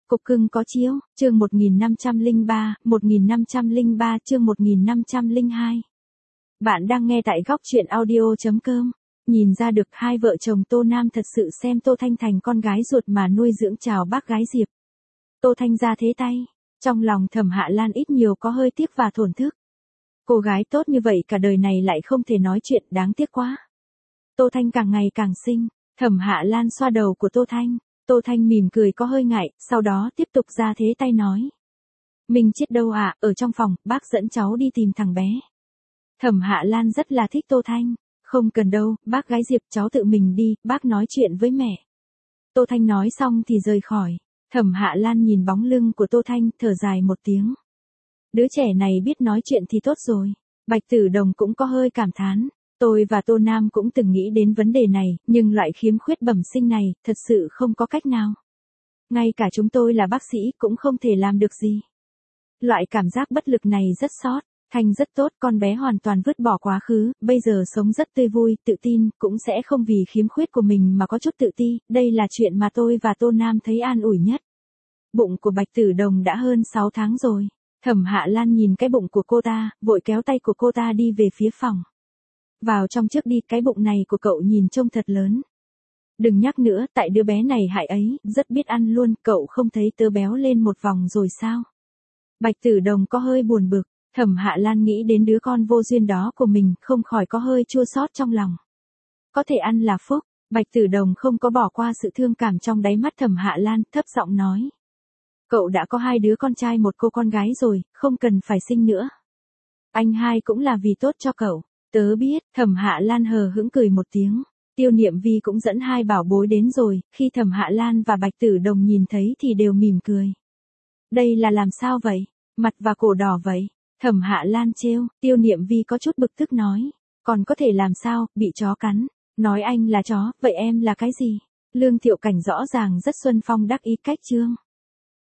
Cục cưng có chiếu, chương 1503, chương 1502. Bạn đang nghe tại góc truyện audio.com. Nhìn ra được hai vợ chồng Tô Nam thật sự xem Tô Thanh thành con gái ruột mà nuôi dưỡng. Chào bác gái Diệp. Tô Thanh ra thế tay, trong lòng Thẩm Hạ Lan ít nhiều có hơi tiếc và thổn thức. Cô gái tốt như vậy cả đời này lại không thể nói chuyện, đáng tiếc quá. Tô Thanh càng ngày càng xinh. Thẩm Hạ Lan xoa đầu của Tô Thanh. Tô Thanh mỉm cười có hơi ngại, sau đó tiếp tục ra thế tay nói. Mình chết đâu ạ, ở trong phòng, bác dẫn cháu đi tìm thằng bé. Thẩm Hạ Lan rất là thích Tô Thanh. Không cần đâu, bác gái Diệp, cháu tự mình đi, bác nói chuyện với mẹ. Tô Thanh nói xong thì rời khỏi. Thẩm Hạ Lan nhìn bóng lưng của Tô Thanh, thở dài một tiếng. Đứa trẻ này biết nói chuyện thì tốt rồi. Bạch Tử Đồng cũng có hơi cảm thán. Tôi và Tô Nam cũng từng nghĩ đến vấn đề này, nhưng loại khiếm khuyết bẩm sinh này, thật sự không có cách nào. Ngay cả chúng tôi là bác sĩ cũng không thể làm được gì. Loại cảm giác bất lực này rất xót. Thanh rất tốt, con bé hoàn toàn vứt bỏ quá khứ, bây giờ sống rất tươi vui, tự tin, cũng sẽ không vì khiếm khuyết của mình mà có chút tự ti, đây là chuyện mà tôi và Tô Nam thấy an ủi nhất. Bụng của Bạch Tử Đồng đã hơn 6 tháng rồi. Thẩm Hạ Lan nhìn cái bụng của cô ta, vội kéo tay của cô ta đi về phía phòng. Vào trong trước đi, cái bụng này của cậu nhìn trông thật lớn. Đừng nhắc nữa, tại đứa bé này hại ấy, rất biết ăn luôn, cậu không thấy tớ béo lên một vòng rồi sao? Bạch Tử Đồng có hơi buồn bực, Thẩm Hạ Lan nghĩ đến đứa con vô duyên đó của mình, không khỏi có hơi chua xót trong lòng. Có thể ăn là phúc, Bạch Tử Đồng không có bỏ qua sự thương cảm trong đáy mắt Thẩm Hạ Lan, thấp giọng nói. Cậu đã có 2 đứa con trai một cô con gái rồi, không cần phải sinh nữa. Anh hai cũng là vì tốt cho cậu. Tớ biết, Thẩm Hạ Lan hờ hững cười một tiếng. Tiêu Niệm Vi cũng dẫn 2 bảo bối đến rồi, khi Thẩm Hạ Lan và Bạch Tử Đồng nhìn thấy thì đều mỉm cười. Đây là làm sao vậy? Mặt và cổ đỏ vậy? Thẩm Hạ Lan trêu, Tiêu Niệm Vi có chút bực tức nói. Còn có thể làm sao, bị chó cắn. Nói anh là chó, vậy em là cái gì? Lương Thiệu Cảnh rõ ràng rất xuân phong đắc ý cách chương.